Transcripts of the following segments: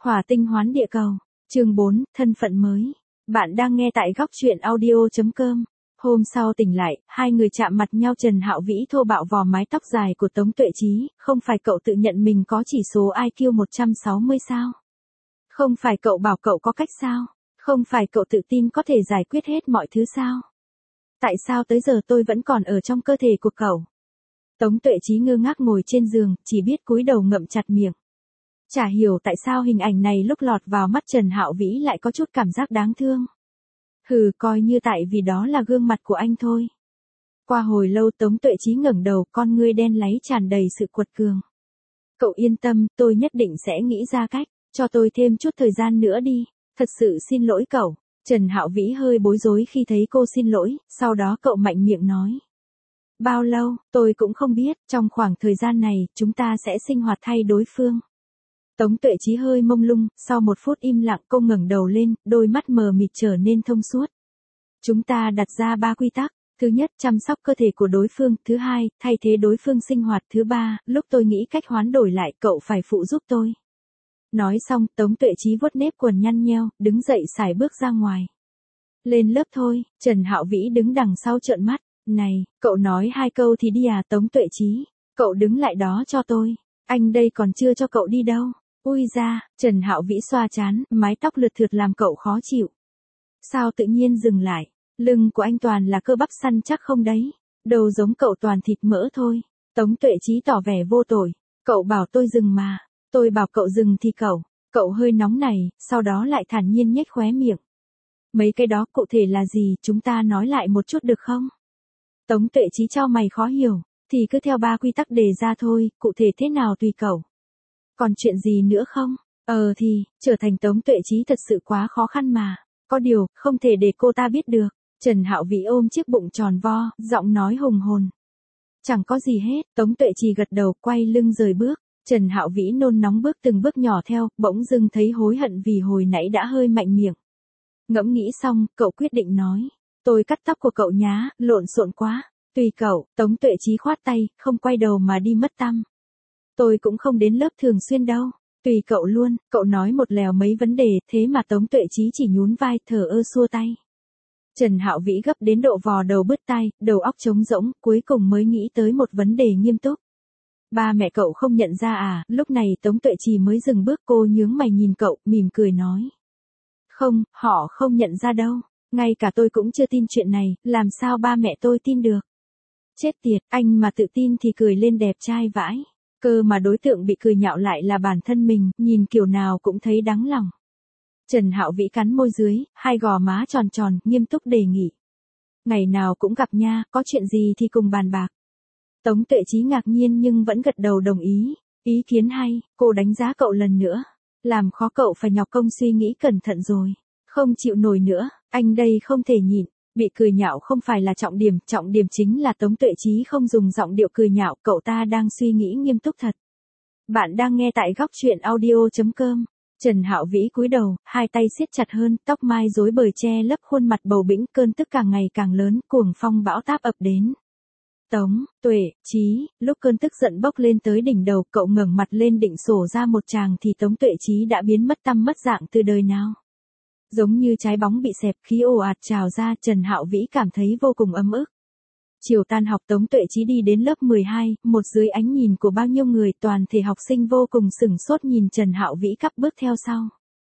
Hỏa tinh hoán địa cầu. Chương 4, thân phận mới. Bạn đang nghe tại góc truyện audio.com. Hôm sau tỉnh lại, hai người chạm mặt nhau. Trần Hạo Vĩ thô bạo vò mái tóc dài của Tống Tuệ Chí, không phải cậu tự nhận mình có chỉ số IQ 160 sao? Không phải cậu bảo cậu có cách sao? Không phải cậu tự tin có thể giải quyết hết mọi thứ sao? Tại sao tới giờ tôi vẫn còn ở trong cơ thể của cậu? Tống Tuệ Chí ngơ ngác ngồi trên giường, chỉ biết cúi đầu ngậm chặt miệng. Chả hiểu tại sao hình ảnh này lúc lọt vào mắt Trần Hạo Vĩ lại có chút cảm giác đáng thương. Coi như tại vì đó là gương mặt của anh thôi. Qua hồi lâu Tống Tuệ Chí ngẩng đầu, con ngươi đen láy tràn đầy sự quật cường. Cậu yên tâm, tôi nhất định sẽ nghĩ ra cách, cho tôi thêm chút thời gian nữa đi, thật sự xin lỗi cậu. Trần Hạo Vĩ hơi bối rối khi thấy cô xin lỗi, sau đó cậu mạnh miệng nói. Bao lâu, tôi cũng không biết, trong khoảng thời gian này, chúng ta sẽ sinh hoạt thay đối phương. Tống Tuệ Chí hơi mông lung, sau một phút im lặng cô ngẩng đầu lên, đôi mắt mờ mịt trở nên thông suốt. Chúng ta đặt ra 3 quy tắc. Thứ nhất, chăm sóc cơ thể của đối phương. Thứ hai, thay thế đối phương sinh hoạt. Thứ ba, lúc tôi nghĩ cách hoán đổi lại, cậu phải phụ giúp tôi. Nói xong, Tống Tuệ Chí vuốt nếp quần nhăn nheo, đứng dậy sải bước ra ngoài. Lên lớp thôi. Trần Hạo Vĩ đứng đằng sau trợn mắt. Này, cậu nói 2 câu thì đi à? Tống Tuệ Chí, cậu đứng lại đó cho tôi. Anh đây còn chưa cho cậu đi đâu. Ui da, Trần Hạo Vĩ xoa trán, mái tóc lượt thượt làm cậu khó chịu. Sao tự nhiên dừng lại? Lưng của anh toàn là cơ bắp săn chắc không đấy. Đầu giống cậu toàn thịt mỡ thôi. Tống Tuệ Chí tỏ vẻ vô tội. Cậu bảo tôi dừng mà. Tôi bảo cậu dừng thì cậu hơi nóng này, sau đó lại thản nhiên nhếch khóe miệng. Mấy cái đó cụ thể là gì, chúng ta nói lại một chút được không? Tống Tuệ Chí chau mày khó hiểu, thì cứ theo 3 quy tắc đề ra thôi, cụ thể thế nào tùy cậu. Còn chuyện gì nữa không? Thì, trở thành Tống Tuệ Chí thật sự quá khó khăn mà. Có điều, không thể để cô ta biết được. Trần Hạo Vĩ ôm chiếc bụng tròn vo, giọng nói hùng hồn. Chẳng có gì hết. Tống Tuệ Chí gật đầu, quay lưng rời bước. Trần Hạo Vĩ nôn nóng bước từng bước nhỏ theo, bỗng dưng thấy hối hận vì hồi nãy đã hơi mạnh miệng. Ngẫm nghĩ xong, cậu quyết định nói. Tôi cắt tóc của cậu nhá, lộn xộn quá. Tùy cậu. Tống Tuệ Chí khoát tay, không quay đầu mà đi mất tăm. Tôi cũng không đến lớp thường xuyên đâu. Tùy cậu luôn. Cậu nói một lèo mấy vấn đề, thế mà Tống Tuệ Chí chỉ nhún vai, thờ ơ xua tay. Trần Hạo Vĩ gấp đến độ vò đầu bứt tai, đầu óc trống rỗng, cuối cùng mới nghĩ tới một vấn đề nghiêm túc. Ba mẹ cậu không nhận ra à? Lúc này Tống Tuệ Chí mới dừng bước, cô nhướng mày nhìn cậu, mỉm cười nói. Không, họ không nhận ra đâu. Ngay cả tôi cũng chưa tin chuyện này, làm sao ba mẹ tôi tin được? Chết tiệt, anh mà tự tin thì cười lên đẹp trai vãi. Cơ mà đối tượng bị cười nhạo lại là bản thân mình, nhìn kiểu nào cũng thấy đáng lòng. Trần Hạo Vĩ cắn môi dưới, hai gò má tròn tròn, nghiêm túc đề nghị. Ngày nào cũng gặp nha, có chuyện gì thì cùng bàn bạc. Tống Tuệ Chí ngạc nhiên nhưng vẫn gật đầu đồng ý. Ý kiến hay, cô đánh giá cậu lần nữa. Làm khó cậu phải nhọc công suy nghĩ cẩn thận rồi. Không chịu nổi nữa, anh đây không thể nhịn. Bị cười nhạo không phải là trọng điểm chính là Tống Tuệ Chí không dùng giọng điệu cười nhạo, cậu ta đang suy nghĩ nghiêm túc thật. Bạn đang nghe tại góc truyện audio.com. Trần Hạo Vĩ cúi đầu, hai tay siết chặt hơn, tóc mai rối bời che lấp khuôn mặt bầu bĩnh, cơn tức càng ngày càng lớn, cuồng phong bão táp ập đến. Tống Tuệ Chí, lúc cơn tức giận bốc lên tới đỉnh đầu, cậu ngẩng mặt lên định sổ ra một tràng thì Tống Tuệ Chí đã biến mất tăm mất dạng từ đời nào. Giống như trái bóng bị xẹp, khí ồ ạt trào ra, Trần Hạo Vĩ cảm thấy vô cùng ấm ức. Chiều tan học Tống Tuệ Chí đi đến lớp 12, một dưới ánh nhìn của bao nhiêu người, toàn thể học sinh vô cùng sửng sốt nhìn Trần Hạo Vĩ cắp bước theo sau.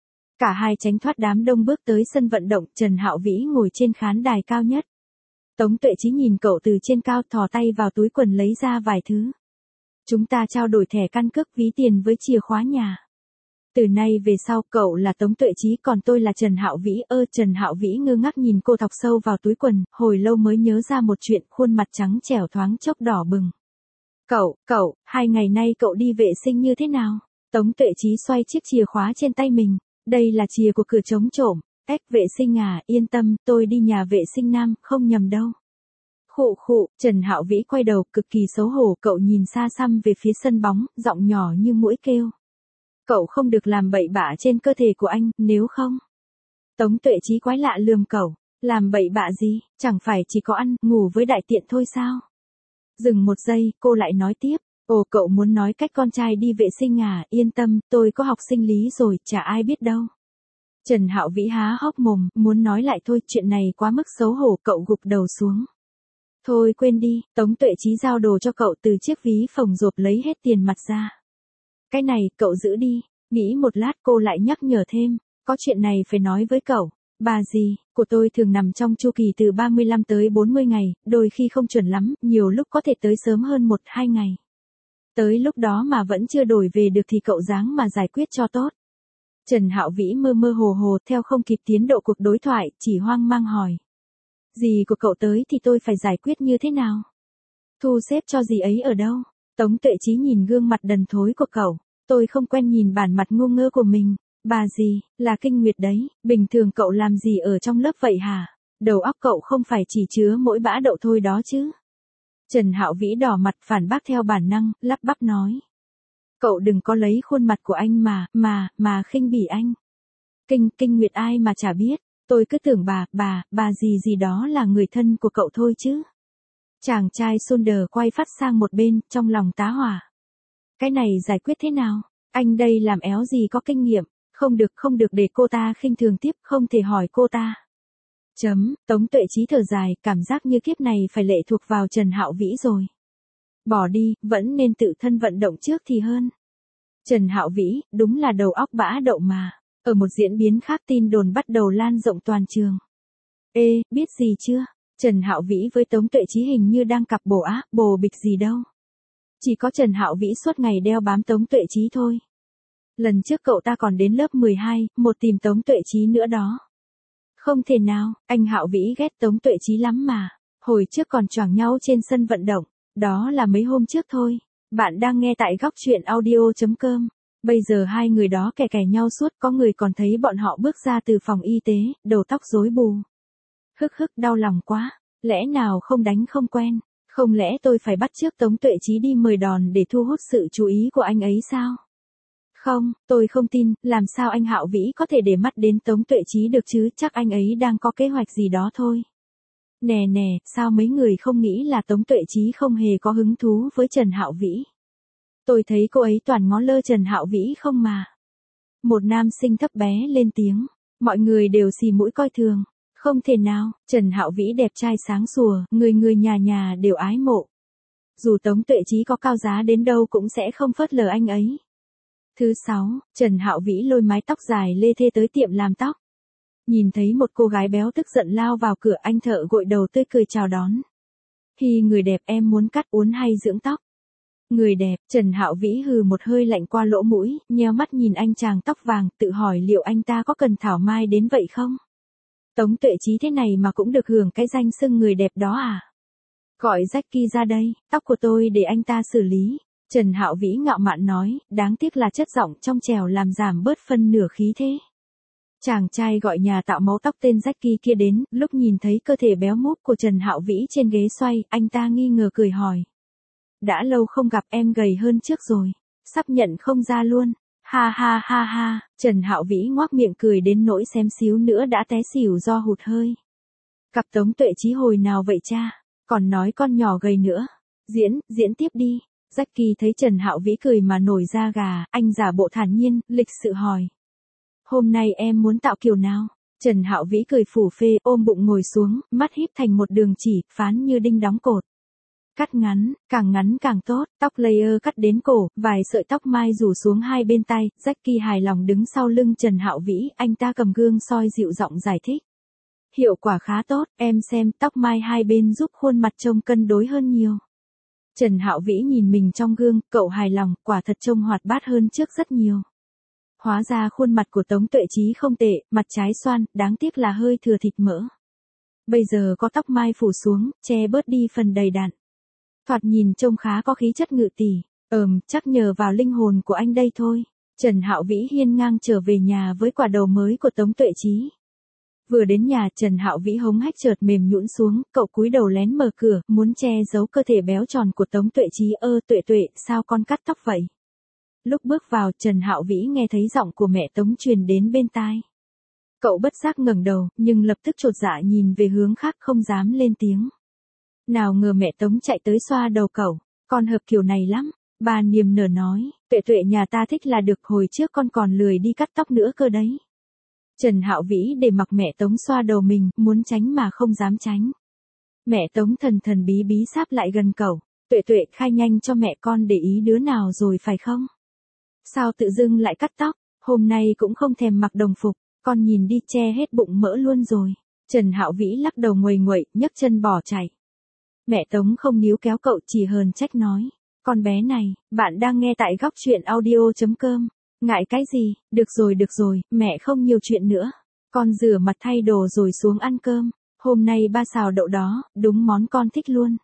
Cả hai tránh thoát đám đông bước tới sân vận động, Trần Hạo Vĩ ngồi trên khán đài cao nhất. Tống Tuệ Chí nhìn cậu từ trên cao, thò tay vào túi quần lấy ra vài thứ. Chúng ta trao đổi thẻ căn cước, ví tiền với chìa khóa nhà. Từ nay về sau, cậu là Tống Tuệ Chí còn tôi là Trần Hạo Vĩ. Trần Hạo Vĩ ngơ ngác nhìn cô thọc sâu vào túi quần, hồi lâu mới nhớ ra một chuyện, khuôn mặt trắng trẻo thoáng chốc đỏ bừng. Cậu, 2 ngày nay cậu đi vệ sinh như thế nào? Tống Tuệ Chí xoay chiếc chìa khóa trên tay mình. Đây là chìa của cửa chống trộm. Vệ sinh à, yên tâm, tôi đi nhà vệ sinh nam, không nhầm đâu. Khụ, Trần Hạo Vĩ quay đầu, cực kỳ xấu hổ, cậu nhìn xa xăm về phía sân bóng, giọng nhỏ như muỗi kêu. Cậu không được làm bậy bạ trên cơ thể của anh, nếu không. Tống Tuệ Chí quái lạ lườm cậu, làm bậy bạ gì, chẳng phải chỉ có ăn, ngủ với đại tiện thôi sao? Dừng một giây, cô lại nói tiếp, Ồ, cậu muốn nói cách con trai đi vệ sinh à? Yên tâm, tôi có học sinh lý rồi, chả ai biết đâu. Trần Hạo Vĩ há hốc mồm, muốn nói lại thôi, chuyện này quá mức xấu hổ, cậu gục đầu xuống. Thôi quên đi, Tống Tuệ Chí giao đồ cho cậu từ chiếc ví phồng rộp lấy hết tiền mặt ra. Cái này, cậu giữ đi. Nghĩ một lát cô lại nhắc nhở thêm, có chuyện này phải nói với cậu. Bà dì của tôi thường nằm trong chu kỳ từ 35 tới 40 ngày, đôi khi không chuẩn lắm, nhiều lúc có thể tới sớm hơn 1-2 ngày. Tới lúc đó mà vẫn chưa đổi về được thì cậu ráng mà giải quyết cho tốt. Trần Hạo Vĩ mơ mơ hồ hồ theo không kịp tiến độ cuộc đối thoại, chỉ hoang mang hỏi. Dì của cậu tới thì tôi phải giải quyết như thế nào? Thu xếp cho dì ấy ở đâu? Tống Tuệ Chí nhìn gương mặt đần thối của cậu. Tôi không quen nhìn bản mặt ngu ngơ của mình. Bà dì, là Kinh Nguyệt đấy, bình thường cậu làm gì ở trong lớp vậy hả? Đầu óc cậu không phải chỉ chứa mỗi bã đậu thôi đó chứ? Trần Hạo Vĩ đỏ mặt phản bác theo bản năng, lắp bắp nói. Cậu đừng có lấy khuôn mặt của anh mà khinh bỉ anh. Kinh Nguyệt ai mà chả biết, tôi cứ tưởng bà gì đó là người thân của cậu thôi chứ. Chàng trai Sonder quay phát sang một bên, trong lòng tá hỏa. Cái này giải quyết thế nào? Anh đây làm éo gì có kinh nghiệm, không được để cô ta khinh thường tiếp, không thể hỏi cô ta. Tống Tuệ Chí thở dài, cảm giác như kiếp này phải lệ thuộc vào Trần Hạo Vĩ rồi. Bỏ đi, vẫn nên tự thân vận động trước thì hơn. Trần Hạo Vĩ, đúng là đầu óc bã đậu mà. Ở một diễn biến khác tin đồn bắt đầu lan rộng toàn trường. Ê, biết gì chưa? Trần Hạo Vĩ với Tống Tuệ Chí hình như đang cặp bồ bịch gì đâu. Chỉ có Trần Hạo Vĩ suốt ngày đeo bám Tống Tuệ Chí thôi. Lần trước cậu ta còn đến lớp 12, một tìm Tống Tuệ Chí nữa đó. Không thể nào, anh Hạo Vĩ ghét Tống Tuệ Chí lắm mà. Hồi trước còn choảng nhau trên sân vận động. Đó là mấy hôm trước thôi. Bạn đang nghe tại góc truyện audio.com. Bây giờ hai người đó kè nhau suốt, có người còn thấy bọn họ bước ra từ phòng y tế, đầu tóc rối bù. Đau lòng quá. Lẽ nào không đánh không quen? Không lẽ tôi phải bắt chước Tống Tuệ Chí đi mời đòn để thu hút sự chú ý của anh ấy sao? Không, tôi không tin, làm sao anh Hạo Vĩ có thể để mắt đến Tống Tuệ Chí được chứ, chắc anh ấy đang có kế hoạch gì đó thôi. Nè, sao mấy người không nghĩ là Tống Tuệ Chí không hề có hứng thú với Trần Hạo Vĩ? Tôi thấy cô ấy toàn ngó lơ Trần Hạo Vĩ không mà. Một nam sinh thấp bé lên tiếng, mọi người đều xì mũi coi thường. Không thể nào, Trần Hạo Vĩ đẹp trai sáng sủa, người nhà đều ái mộ. Dù Tống Tuệ Chí có cao giá đến đâu cũng sẽ không phớt lờ anh ấy. Thứ 6, Trần Hạo Vĩ lôi mái tóc dài lê thê tới tiệm làm tóc. Nhìn thấy một cô gái béo tức giận lao vào cửa, anh thợ gội đầu tươi cười chào đón. Hi, người đẹp, em muốn cắt uốn hay dưỡng tóc? Người đẹp, Trần Hạo Vĩ hừ một hơi lạnh qua lỗ mũi, nheo mắt nhìn anh chàng tóc vàng, tự hỏi liệu anh ta có cần thảo mai đến vậy không? Tống Tuệ Chí thế này mà cũng được hưởng cái danh xưng người đẹp đó à? Gọi Jackie ra đây, tóc của tôi để anh ta xử lý. Trần Hạo Vĩ ngạo mạn nói, đáng tiếc là chất giọng trong trẻo làm giảm bớt phân nửa khí thế. Chàng trai gọi nhà tạo mẫu tóc tên Jackie kia đến, lúc nhìn thấy cơ thể béo múp của Trần Hạo Vĩ trên ghế xoay, anh ta nghi ngờ cười hỏi. Đã lâu không gặp, em gầy hơn trước rồi. Sắp nhận không ra luôn. Ha, Trần Hạo Vĩ ngoác miệng cười đến nỗi xém xíu nữa đã té xỉu do hụt hơi. Cặp Tống Tuệ Chí hồi nào vậy cha? Còn nói con nhỏ gầy nữa. Diễn tiếp đi. Jackie thấy Trần Hạo Vĩ cười mà nổi da gà, anh giả bộ thản nhiên, lịch sự hỏi. Hôm nay em muốn tạo kiểu nào? Trần Hạo Vĩ cười phủ phê, ôm bụng ngồi xuống, mắt híp thành một đường chỉ, phán như đinh đóng cột. Cắt ngắn càng tốt, tóc layer cắt đến cổ, vài sợi tóc mai rủ xuống hai bên tai, Jackie hài lòng đứng sau lưng Trần Hạo Vĩ, anh ta cầm gương soi dịu giọng giải thích. Hiệu quả khá tốt, em xem, tóc mai hai bên giúp khuôn mặt trông cân đối hơn nhiều. Trần Hạo Vĩ nhìn mình trong gương, cậu hài lòng, quả thật trông hoạt bát hơn trước rất nhiều. Hóa ra khuôn mặt của Tống Tuệ Chí không tệ, mặt trái xoan, đáng tiếc là hơi thừa thịt mỡ. Bây giờ có tóc mai phủ xuống, che bớt đi phần đầy đặn. Thoạt nhìn trông khá có khí chất ngự tỷ. Chắc nhờ vào linh hồn của anh đây thôi. Trần Hạo Vĩ hiên ngang trở về nhà với quả đầu mới của Tống Tuệ Chí. Vừa đến nhà, Trần Hạo Vĩ hống hách chợt mềm nhũn xuống, cậu cúi đầu lén mở cửa, muốn che giấu cơ thể béo tròn của Tống Tuệ Chí. Tuệ, sao con cắt tóc vậy? Lúc bước vào, Trần Hạo Vĩ nghe thấy giọng của mẹ Tống truyền đến bên tai. Cậu bất giác ngẩng đầu, nhưng lập tức chột dạ nhìn về hướng khác không dám lên tiếng. Nào ngờ mẹ Tống chạy tới xoa đầu cậu, con hợp kiểu này lắm. Bà niềm nở nói, Tuệ Tuệ nhà ta thích là được, hồi trước con còn lười đi cắt tóc nữa cơ đấy. Trần Hạo Vĩ để mặc mẹ Tống xoa đầu mình, muốn tránh mà không dám tránh. Mẹ Tống thần thần bí bí sáp lại gần cậu, Tuệ Tuệ khai nhanh cho mẹ con để ý đứa nào rồi phải không? Sao tự dưng lại cắt tóc, hôm nay cũng không thèm mặc đồng phục, con nhìn đi che hết bụng mỡ luôn rồi. Trần Hạo Vĩ lắc đầu nguầy nguậy, nhấc chân bỏ chạy. Mẹ Tống không níu kéo cậu, chỉ hờn trách nói, con bé này, bạn đang nghe tại góc truyện audio.com. Ngại cái gì, được rồi, mẹ không nhiều chuyện nữa. Con rửa mặt thay đồ rồi xuống ăn cơm, hôm nay ba xào đậu đó, đúng món con thích luôn.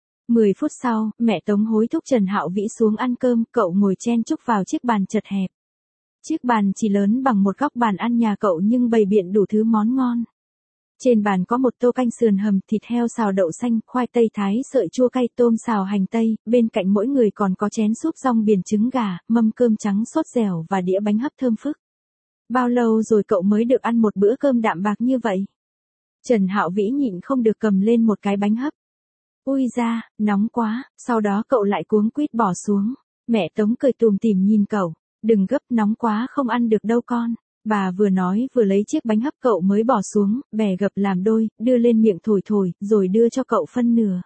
10 phút sau, mẹ Tống hối thúc Trần Hạo Vĩ xuống ăn cơm, cậu ngồi chen chúc vào chiếc bàn chật hẹp. Chiếc bàn chỉ lớn bằng một góc bàn ăn nhà cậu nhưng bày biện đủ thứ món ngon. Trên bàn có một tô canh sườn hầm, thịt heo xào đậu xanh, khoai tây thái sợi chua cay, tôm xào hành tây, bên cạnh mỗi người còn có chén súp rong biển trứng gà, mâm cơm trắng sốt dẻo và đĩa bánh hấp thơm phức. Bao lâu rồi cậu mới được ăn một bữa cơm đạm bạc như vậy? Trần Hạo Vĩ nhịn không được cầm lên một cái bánh hấp. Ui da, nóng quá, sau đó cậu lại cuống quýt bỏ xuống. Mẹ Tống cười tủm tỉm nhìn cậu, đừng gấp, nóng quá không ăn được đâu con. Bà vừa nói vừa lấy chiếc bánh hấp cậu mới bỏ xuống, bẻ gập làm đôi, đưa lên miệng thổi thổi, rồi đưa cho cậu phân nửa.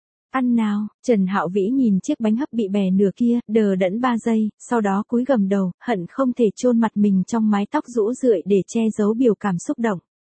Ăn nào, Trần Hạo Vĩ nhìn chiếc bánh hấp bị bẻ nửa kia, đờ đẫn 3 giây, sau đó cúi gầm đầu, hận không thể chôn mặt mình trong mái tóc rũ rượi để che giấu biểu cảm xúc động.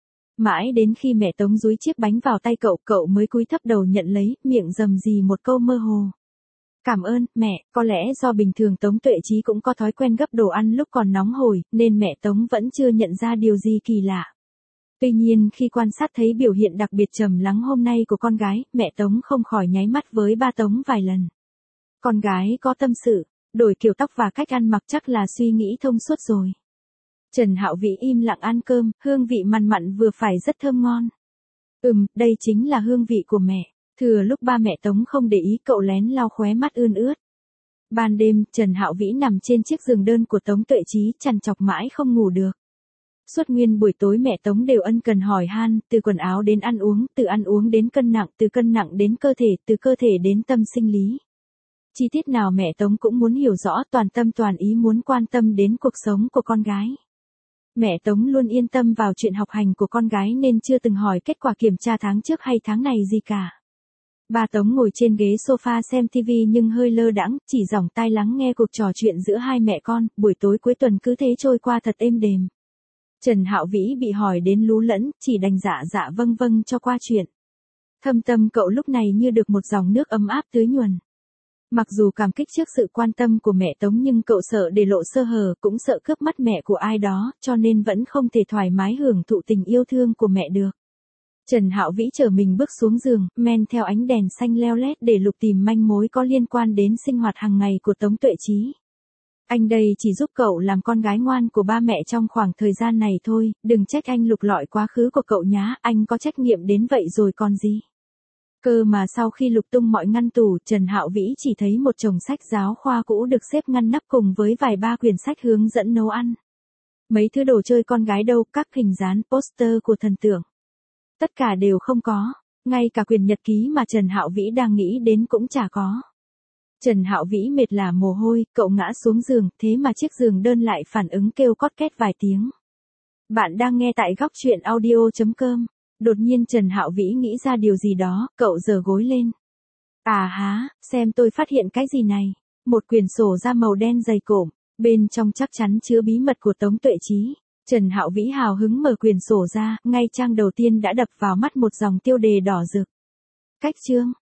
Mãi đến khi mẹ Tống dúi chiếc bánh vào tay cậu, cậu mới cúi thấp đầu nhận lấy, miệng rầm rì một câu mơ hồ. Cảm ơn, mẹ, có lẽ do bình thường Tống Tuệ Trí cũng có thói quen gấp đồ ăn lúc còn nóng hổi, nên mẹ Tống vẫn chưa nhận ra điều gì kỳ lạ. Tuy nhiên khi quan sát thấy biểu hiện đặc biệt trầm lắng hôm nay của con gái, mẹ Tống không khỏi nháy mắt với ba Tống vài lần. Con gái có tâm sự, đổi kiểu tóc và cách ăn mặc chắc là suy nghĩ thông suốt rồi. Trần Hạo Vĩ im lặng ăn cơm, hương vị mặn mặn vừa phải rất thơm ngon. Đây chính là hương vị của mẹ. Thừa lúc ba mẹ Tống không để ý, cậu lén lau khóe mắt ươn ướt. Ban đêm, Trần Hạo Vĩ nằm trên chiếc giường đơn của Tống Tuệ Trí, trằn trọc mãi không ngủ được. Suốt nguyên buổi tối mẹ Tống đều ân cần hỏi han, từ quần áo đến ăn uống, từ ăn uống đến cân nặng, từ cân nặng đến cơ thể, từ cơ thể đến tâm sinh lý. Chi tiết nào mẹ Tống cũng muốn hiểu rõ, toàn tâm toàn ý muốn quan tâm đến cuộc sống của con gái. Mẹ Tống luôn yên tâm vào chuyện học hành của con gái nên chưa từng hỏi kết quả kiểm tra tháng trước hay tháng này gì cả. Bà Tống ngồi trên ghế sofa xem TV nhưng hơi lơ đãng, chỉ dòng tai lắng nghe cuộc trò chuyện giữa hai mẹ con, buổi tối cuối tuần cứ thế trôi qua thật êm đềm. Trần Hạo Vĩ bị hỏi đến lú lẫn, chỉ đành dạ vâng cho qua chuyện. Thâm tâm cậu lúc này như được một dòng nước ấm áp tưới nhuần. Mặc dù cảm kích trước sự quan tâm của mẹ Tống nhưng cậu sợ để lộ sơ hở, cũng sợ cướp mắt mẹ của ai đó, cho nên vẫn không thể thoải mái hưởng thụ tình yêu thương của mẹ được. Trần Hạo Vĩ trở mình bước xuống giường, men theo ánh đèn xanh leo lét để lục tìm manh mối có liên quan đến sinh hoạt hàng ngày của Tống Tuệ Trí. Anh đây chỉ giúp cậu làm con gái ngoan của ba mẹ trong khoảng thời gian này thôi, đừng trách anh lục lọi quá khứ của cậu nhá, anh có trách nhiệm đến vậy rồi còn gì. Cơ mà sau khi lục tung mọi ngăn tủ, Trần Hạo Vĩ chỉ thấy một chồng sách giáo khoa cũ được xếp ngăn nắp cùng với vài ba quyển sách hướng dẫn nấu ăn. Mấy thứ đồ chơi con gái đâu, các hình dán, poster của thần tượng. Tất cả đều không có, ngay cả quyển nhật ký mà Trần Hạo Vĩ đang nghĩ đến cũng chả có. Trần Hạo Vĩ mệt lả mồ hôi, cậu ngã xuống giường, thế mà chiếc giường đơn lại phản ứng kêu cót két vài tiếng. Bạn đang nghe tại góc truyện audio.com. Đột nhiên Trần Hạo Vĩ nghĩ ra điều gì đó, cậu giở gối lên. À há, xem tôi phát hiện cái gì này. Một quyển sổ da màu đen dày cộm, bên trong chắc chắn chứa bí mật của Tống Tuệ Trí. Trần Hạo Vĩ hào hứng mở quyển sổ ra, ngay trang đầu tiên đã đập vào mắt một dòng tiêu đề đỏ rực. Cách chương,